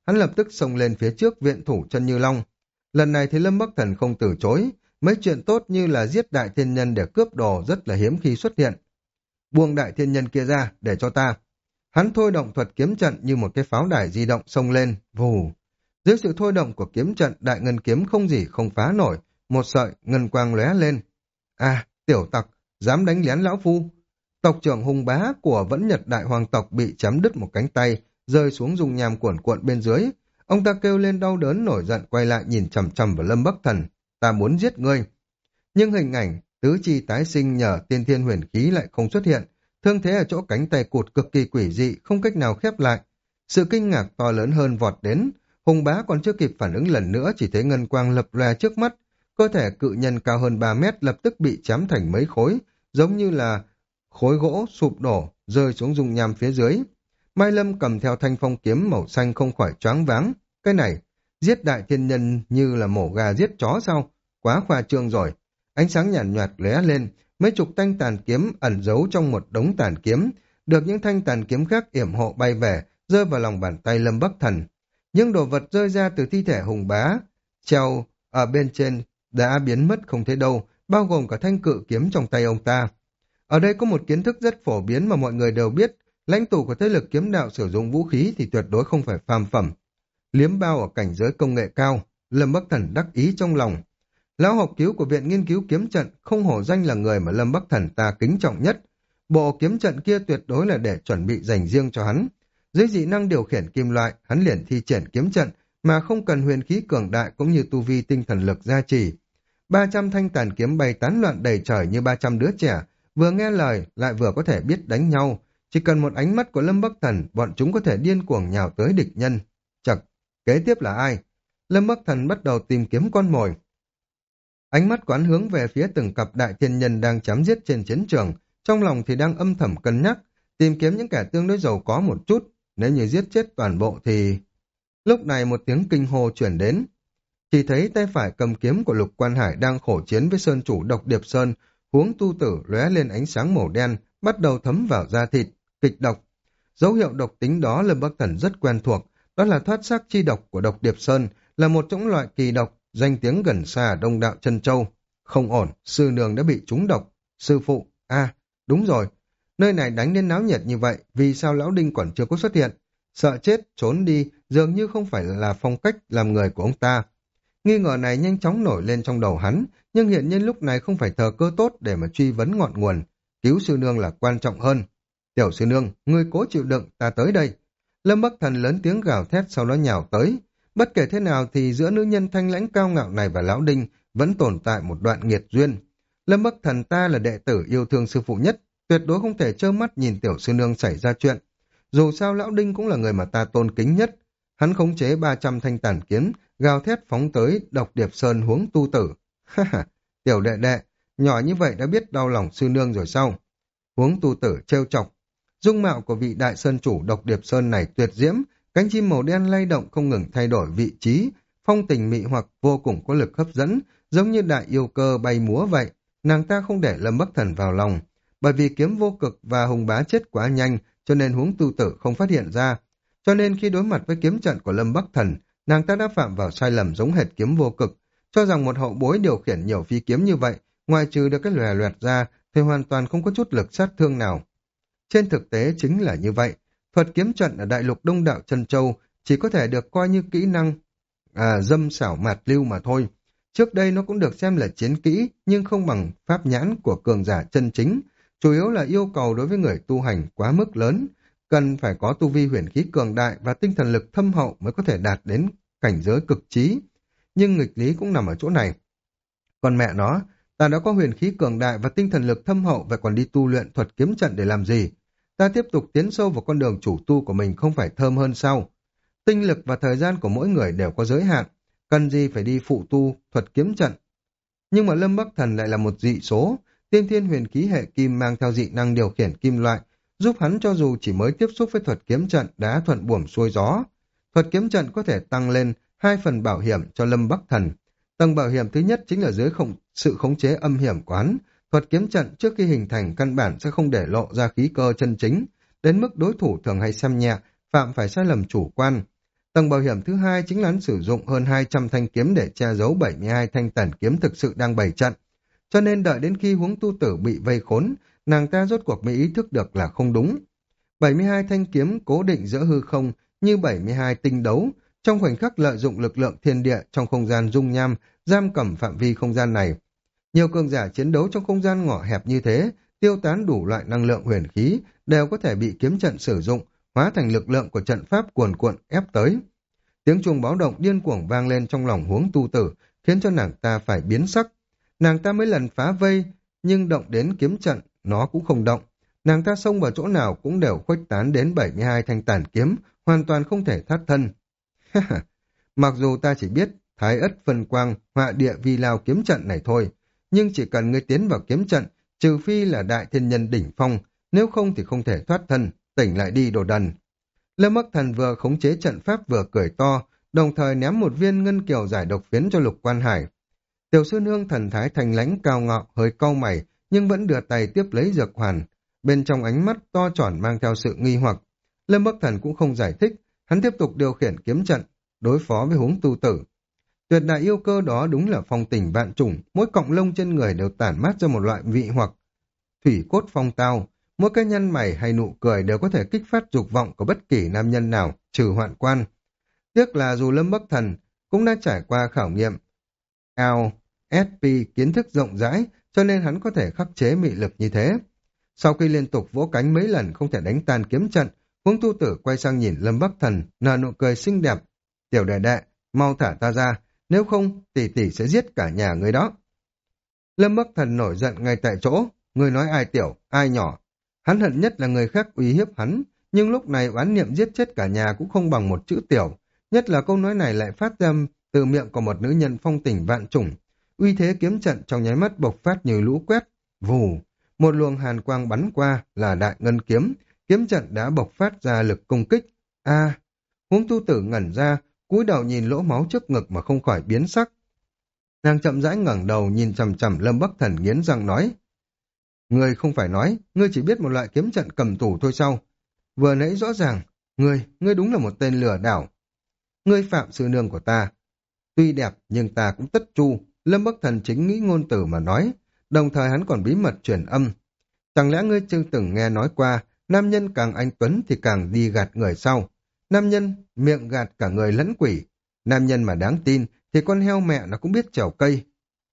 hắn lập tức xông lên phía trước viện thủ chân Như Long. Lần này thì Lâm Bắc Thần không từ chối, mấy chuyện tốt như là giết đại thiên nhân để cướp đồ rất là hiếm khi xuất hiện. Buông đại thiên nhân kia ra, để cho ta. Hắn thôi động thuật kiếm trận như một cái pháo đài di động xông lên, vù. Dưới sự thôi động của kiếm trận, đại ngân kiếm không gì không phá nổi, một sợi ngân quang lóe lên. À, tiểu tặc, dám đánh lén lão phu. Tộc trưởng hùng bá của Vẫn Nhật Đại Hoàng tộc bị chém đứt một cánh tay, rơi xuống dung nham cuộn cuộn bên dưới. Ông ta kêu lên đau đớn nổi giận quay lại nhìn chằm chằm vào Lâm Bắc Thần. Ta muốn giết ngươi. Nhưng hình ảnh tứ chi tái sinh nhờ tiên thiên huyền khí lại không xuất hiện. Thương thế ở chỗ cánh tay cụt cực kỳ quỷ dị, không cách nào khép lại. Sự kinh ngạc to lớn hơn vọt đến. Hùng bá còn chưa kịp phản ứng lần nữa, chỉ thấy ngân quang lập lòe trước mắt. Cơ thể cự nhân cao hơn ba mét lập tức bị chém thành mấy khối, giống như là khối gỗ sụp đổ, rơi xuống dung nham phía dưới. Mai Lâm cầm theo thanh phong kiếm màu xanh không khỏi choáng váng. Cái này, giết đại thiên nhân như là mổ gà giết chó sao? Quá khoa trương rồi. Ánh sáng nhàn nhạt lóe lên, mấy chục thanh tàn kiếm ẩn giấu trong một đống tàn kiếm, được những thanh tàn kiếm khác yểm hộ bay về, rơi vào lòng bàn tay Lâm Bắc Thần. Nhưng đồ vật rơi ra từ thi thể hùng bá, treo ở bên trên đã biến mất không thấy đâu, bao gồm cả thanh cự kiếm trong tay ông ta. Ở đây có một kiến thức rất phổ biến mà mọi người đều biết, lãnh tụ của thế lực kiếm đạo sử dụng vũ khí thì tuyệt đối không phải phàm phẩm. Liếm bao ở cảnh giới công nghệ cao, Lâm Bắc Thần đắc ý trong lòng. Lão học cứu của Viện Nghiên cứu Kiếm Trận không hổ danh là người mà Lâm Bắc Thần ta kính trọng nhất. Bộ kiếm trận kia tuyệt đối là để chuẩn bị dành riêng cho hắn. Dưới dị năng điều khiển kim loại, hắn liền thi triển kiếm trận mà không cần huyền khí cường đại cũng như tu vi tinh thần lực gia trì. ba trăm thanh tàn kiếm bay tán loạn đầy trời như ba trăm đứa trẻ, vừa nghe lời lại vừa có thể biết đánh nhau. Chỉ cần một ánh mắt của Lâm Bắc Thần, bọn chúng có thể điên cuồng nhào tới địch nhân. Chật, kế tiếp là ai? Lâm Bắc Thần bắt đầu tìm kiếm con mồi. Ánh mắt quán hướng về phía từng cặp đại thiên nhân đang chém giết trên chiến trường, trong lòng thì đang âm thầm cân nhắc, tìm kiếm những kẻ tương đối giàu có một chút, nếu như giết chết toàn bộ thì... Lúc này một tiếng kinh hô chuyển đến, chỉ thấy tay phải cầm kiếm của Lục Quan Hải đang khổ chiến với sơn chủ Độc Điệp Sơn, huống tu tử lóe lên ánh sáng màu đen, bắt đầu thấm vào da thịt, kịch độc. Dấu hiệu độc tính đó Lâm Bắc Thần rất quen thuộc, đó là thoát xác chi độc của Độc Điệp Sơn, là một trong loại kỳ độc, danh tiếng gần xa ở Đông Đạo Chân Châu. Không ổn, sư nương đã bị trúng độc. Sư phụ, à, đúng rồi, nơi này đánh đến náo nhiệt như vậy, vì sao Lão Đinh còn chưa có xuất hiện? Sợ chết, trốn đi, dường như không phải là phong cách làm người của ông ta. Nghi ngờ này nhanh chóng nổi lên trong đầu hắn, nhưng hiện nhiên lúc này không phải thời cơ tốt để mà truy vấn ngọn nguồn. Cứu sư nương là quan trọng hơn. Tiểu sư nương, ngươi cố chịu đựng, ta tới đây. Lâm Bắc Thần lớn tiếng gào thét sau đó nhào tới. Bất kể thế nào thì giữa nữ nhân thanh lãnh cao ngạo này và Lão Đinh vẫn tồn tại một đoạn nghiệt duyên. Lâm Bắc Thần ta là đệ tử yêu thương sư phụ nhất, tuyệt đối không thể trơ mắt nhìn tiểu sư nương xảy ra chuyện. Dù sao Lão Đinh cũng là người mà ta tôn kính nhất. Hắn khống chế ba trăm thanh tàn kiếm, gào thét phóng tới Độc Điệp Sơn huống tu tử. Ha ha, tiểu đệ đệ, nhỏ như vậy đã biết đau lòng sư nương rồi sao? Huống tu tử trêu chọc. Dung mạo của vị đại sơn chủ Độc Điệp Sơn này tuyệt diễm, cánh chim màu đen lay động không ngừng thay đổi vị trí, phong tình mị hoặc vô cùng có lực hấp dẫn, giống như đại yêu cơ bay múa vậy. Nàng ta không để Lâm Bắc Thần vào lòng, bởi vì kiếm vô cực và hùng bá chết quá nhanh, cho nên huống tu tử không phát hiện ra. Cho nên khi đối mặt với kiếm trận của Lâm Bắc Thần, nàng ta đã phạm vào sai lầm giống hệt kiếm vô cực, cho rằng một hậu bối điều khiển nhiều phi kiếm như vậy, ngoài trừ được cái lòe loẹt ra, thì hoàn toàn không có chút lực sát thương nào. Trên thực tế chính là như vậy, thuật kiếm trận ở đại lục Đông Đạo Chân Châu chỉ có thể được coi như kỹ năng à, dâm xảo mạt lưu mà thôi. Trước đây nó cũng được xem là chiến kỹ, nhưng không bằng pháp nhãn của cường giả chân chính, chủ yếu là yêu cầu đối với người tu hành quá mức lớn, cần phải có tu vi huyền khí cường đại và tinh thần lực thâm hậu mới có thể đạt đến cảnh giới cực trí. Nhưng nghịch lý cũng nằm ở chỗ này. Còn mẹ nó, ta đã có huyền khí cường đại và tinh thần lực thâm hậu, vậy còn đi tu luyện thuật kiếm trận để làm gì? Ta tiếp tục tiến sâu vào con đường chủ tu của mình không phải thơm hơn sao? Tinh lực và thời gian của mỗi người đều có giới hạn, cần gì phải đi phụ tu thuật kiếm trận? Nhưng mà Lâm Bắc Thần lại là một dị số, tiên thiên huyền khí hệ kim mang theo dị năng điều khiển kim loại, giúp hắn cho dù chỉ mới tiếp xúc với thuật kiếm trận đã thuận buồm xuôi gió. Thuật kiếm trận có thể tăng lên hai phần bảo hiểm cho Lâm Bắc Thần. Tầng bảo hiểm thứ nhất chính là dưới không, sự khống chế âm hiểm quán. Thuật kiếm trận trước khi hình thành căn bản sẽ không để lộ ra khí cơ chân chính, đến mức đối thủ thường hay xem nhẹ, phạm phải sai lầm chủ quan. Tầng bảo hiểm thứ hai chính là hắn sử dụng hơn hai trăm thanh kiếm để che giấu bảy mươi hai thanh tản kiếm thực sự đang bày trận. Cho nên đợi đến khi Huống Tu Tử bị vây khốn, nàng ta rốt cuộc mới ý thức được là không đúng. bảy mươi hai thanh kiếm cố định giữa hư không như bảy mươi hai tinh đấu, trong khoảnh khắc lợi dụng lực lượng thiên địa trong không gian dung nham, giam cầm phạm vi không gian này. Nhiều cường giả chiến đấu trong không gian ngõ hẹp như thế, tiêu tán đủ loại năng lượng huyền khí, đều có thể bị kiếm trận sử dụng, hóa thành lực lượng của trận pháp cuồn cuộn ép tới. Tiếng chuông báo động điên cuồng vang lên trong lòng Huống Tu Tử, khiến cho nàng ta phải biến sắc. Nàng ta mấy lần phá vây, nhưng động đến kiếm trận, nó cũng không động. Nàng ta xông vào chỗ nào cũng đều khuếch tán đến bảy mươi hai thanh tản kiếm, hoàn toàn không thể thoát thân. Mặc dù ta chỉ biết thái ất phân quang, họa địa vi lao kiếm trận này thôi, nhưng chỉ cần ngươi tiến vào kiếm trận, trừ phi là đại thiên nhân đỉnh phong, nếu không thì không thể thoát thân, tỉnh lại đi đồ đần. Lâm Bắc Thần vừa khống chế trận pháp vừa cười to, đồng thời ném một viên ngân kiều giải độc phiến cho Lục Quan Hải. Tiểu Sư Nương thần thái thành lãnh cao ngạo, hơi cau mày, nhưng vẫn đưa tay tiếp lấy dược hoàn. Bên trong ánh mắt to tròn mang theo sự nghi hoặc. Lâm Bắc Thần cũng không giải thích, hắn tiếp tục điều khiển kiếm trận, đối phó với Huống Tu Tử. Tuyệt đại yêu cơ đó đúng là phong tình vạn trùng, mỗi cọng lông trên người đều tản mát ra một loại vị hoặc thủy cốt phong tao, mỗi cái nhăn mày hay nụ cười đều có thể kích phát dục vọng của bất kỳ nam nhân nào, trừ hoạn quan. Tiếc là dù Lâm Bắc Thần cũng đã trải qua khảo nghiệm ao, ét pê kiến thức rộng rãi, cho nên hắn có thể khắc chế mị lực như thế. Sau khi liên tục vỗ cánh mấy lần không thể đánh tan kiếm trận, Huống Tu Tử quay sang nhìn Lâm Bắc Thần, nở nụ cười xinh đẹp. Tiểu đệ đệ, mau thả ta ra, nếu không tỷ tỷ sẽ giết cả nhà người đó. Lâm Bắc Thần nổi giận ngay tại chỗ, người nói ai tiểu, ai nhỏ. Hắn hận nhất là người khác uy hiếp hắn, nhưng lúc này oán niệm giết chết cả nhà cũng không bằng một chữ tiểu, nhất là câu nói này lại phát ra từ miệng của một nữ nhân phong tình vạn trùng. Uy thế kiếm trận trong nháy mắt bộc phát như lũ quét, vù, một luồng hàn quang bắn qua là đại ngân kiếm, kiếm trận đã bộc phát ra lực công kích. A, Huống Tu Tử ngẩn ra, cúi đầu nhìn lỗ máu trước ngực mà không khỏi biến sắc. Nàng chậm rãi ngẩng đầu nhìn chằm chằm Lâm Bắc Thần nghiến răng nói: Ngươi không phải nói, ngươi chỉ biết một loại kiếm trận cầm tù thôi sao? Vừa nãy rõ ràng, ngươi, ngươi đúng là một tên lừa đảo. Ngươi phạm sư nương của ta. Tuy đẹp nhưng ta cũng tất chu, Lâm Bắc Thần chính nghĩ ngôn từ mà nói, đồng thời hắn còn bí mật truyền âm. Chẳng lẽ ngươi chưa từng nghe nói qua, nam nhân càng anh tuấn thì càng đi gạt người sau. Nam nhân miệng gạt cả người lẫn quỷ. Nam nhân mà đáng tin thì con heo mẹ nó cũng biết trèo cây.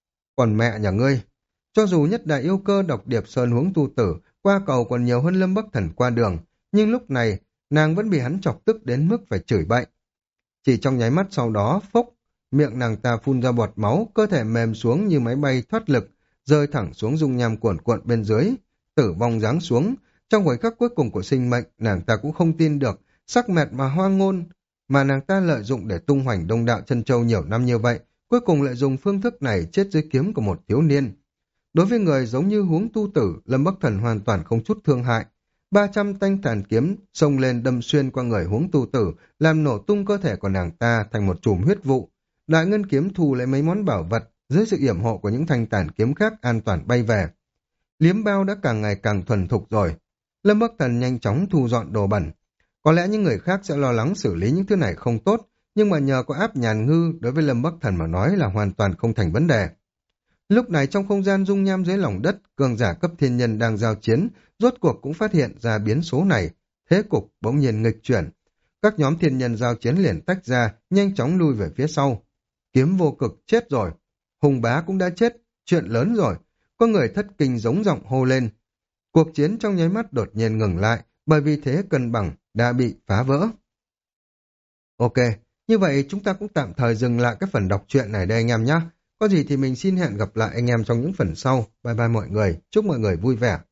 Còn mẹ nhà ngươi, cho dù nhất đại yêu cơ độc điệp sơn Huống Tu Tử qua cầu còn nhiều hơn Lâm Bắc Thần qua đường, nhưng lúc này nàng vẫn bị hắn chọc tức đến mức phải chửi bậy. Chỉ trong nháy mắt sau đó, phốc, miệng nàng ta phun ra bọt máu, cơ thể mềm xuống như máy bay thoát lực, rơi thẳng xuống dung nham cuộn cuộn bên dưới, tử vong giáng xuống. Trong khoảnh khắc cuối cùng của sinh mệnh, nàng ta cũng không tin được, sắc mẹt mà hoang ngôn, mà nàng ta lợi dụng để tung hoành đông đạo chân châu nhiều năm như vậy, cuối cùng lại dùng phương thức này chết dưới kiếm của một thiếu niên. Đối với người giống như Huống Tu Tử, Lâm Bắc Thần hoàn toàn không chút thương hại. ba trăm thanh tàn kiếm xông lên đâm xuyên qua người Huống Tu Tử, làm nổ tung cơ thể của nàng ta thành một chùm huyết vụ. Đại ngân kiếm thu lấy mấy món bảo vật, dưới sự yểm hộ của những thanh tàn kiếm khác an toàn bay về. Liếm bao đã càng ngày càng thuần thục rồi. Lâm Bắc Thần nhanh chóng thu dọn đồ bẩn. Có lẽ những người khác sẽ lo lắng xử lý những thứ này không tốt, nhưng mà nhờ có áp nhàn ngư, đối với Lâm Bắc Thần mà nói là hoàn toàn không thành vấn đề. Lúc này trong không gian dung nham dưới lòng đất, cường giả cấp thiên nhân đang giao chiến, rốt cuộc cũng phát hiện ra biến số này. Thế cục bỗng nhiên nghịch chuyển. Các nhóm thiên nhân giao chiến liền tách ra, nhanh chóng lui về phía sau. Kiếm vô cực chết rồi. Hùng bá cũng đã chết, chuyện lớn rồi. Có người thất kinh giống giọng hô lên. Cuộc chiến trong nháy mắt đột nhiên ngừng lại, bởi vì thế cân bằng đã bị phá vỡ. Ok, như vậy chúng ta cũng tạm thời dừng lại cái phần đọc truyện này đây anh em nhé. Có gì thì mình xin hẹn gặp lại anh em trong những phần sau. Bye bye mọi người, chúc mọi người vui vẻ.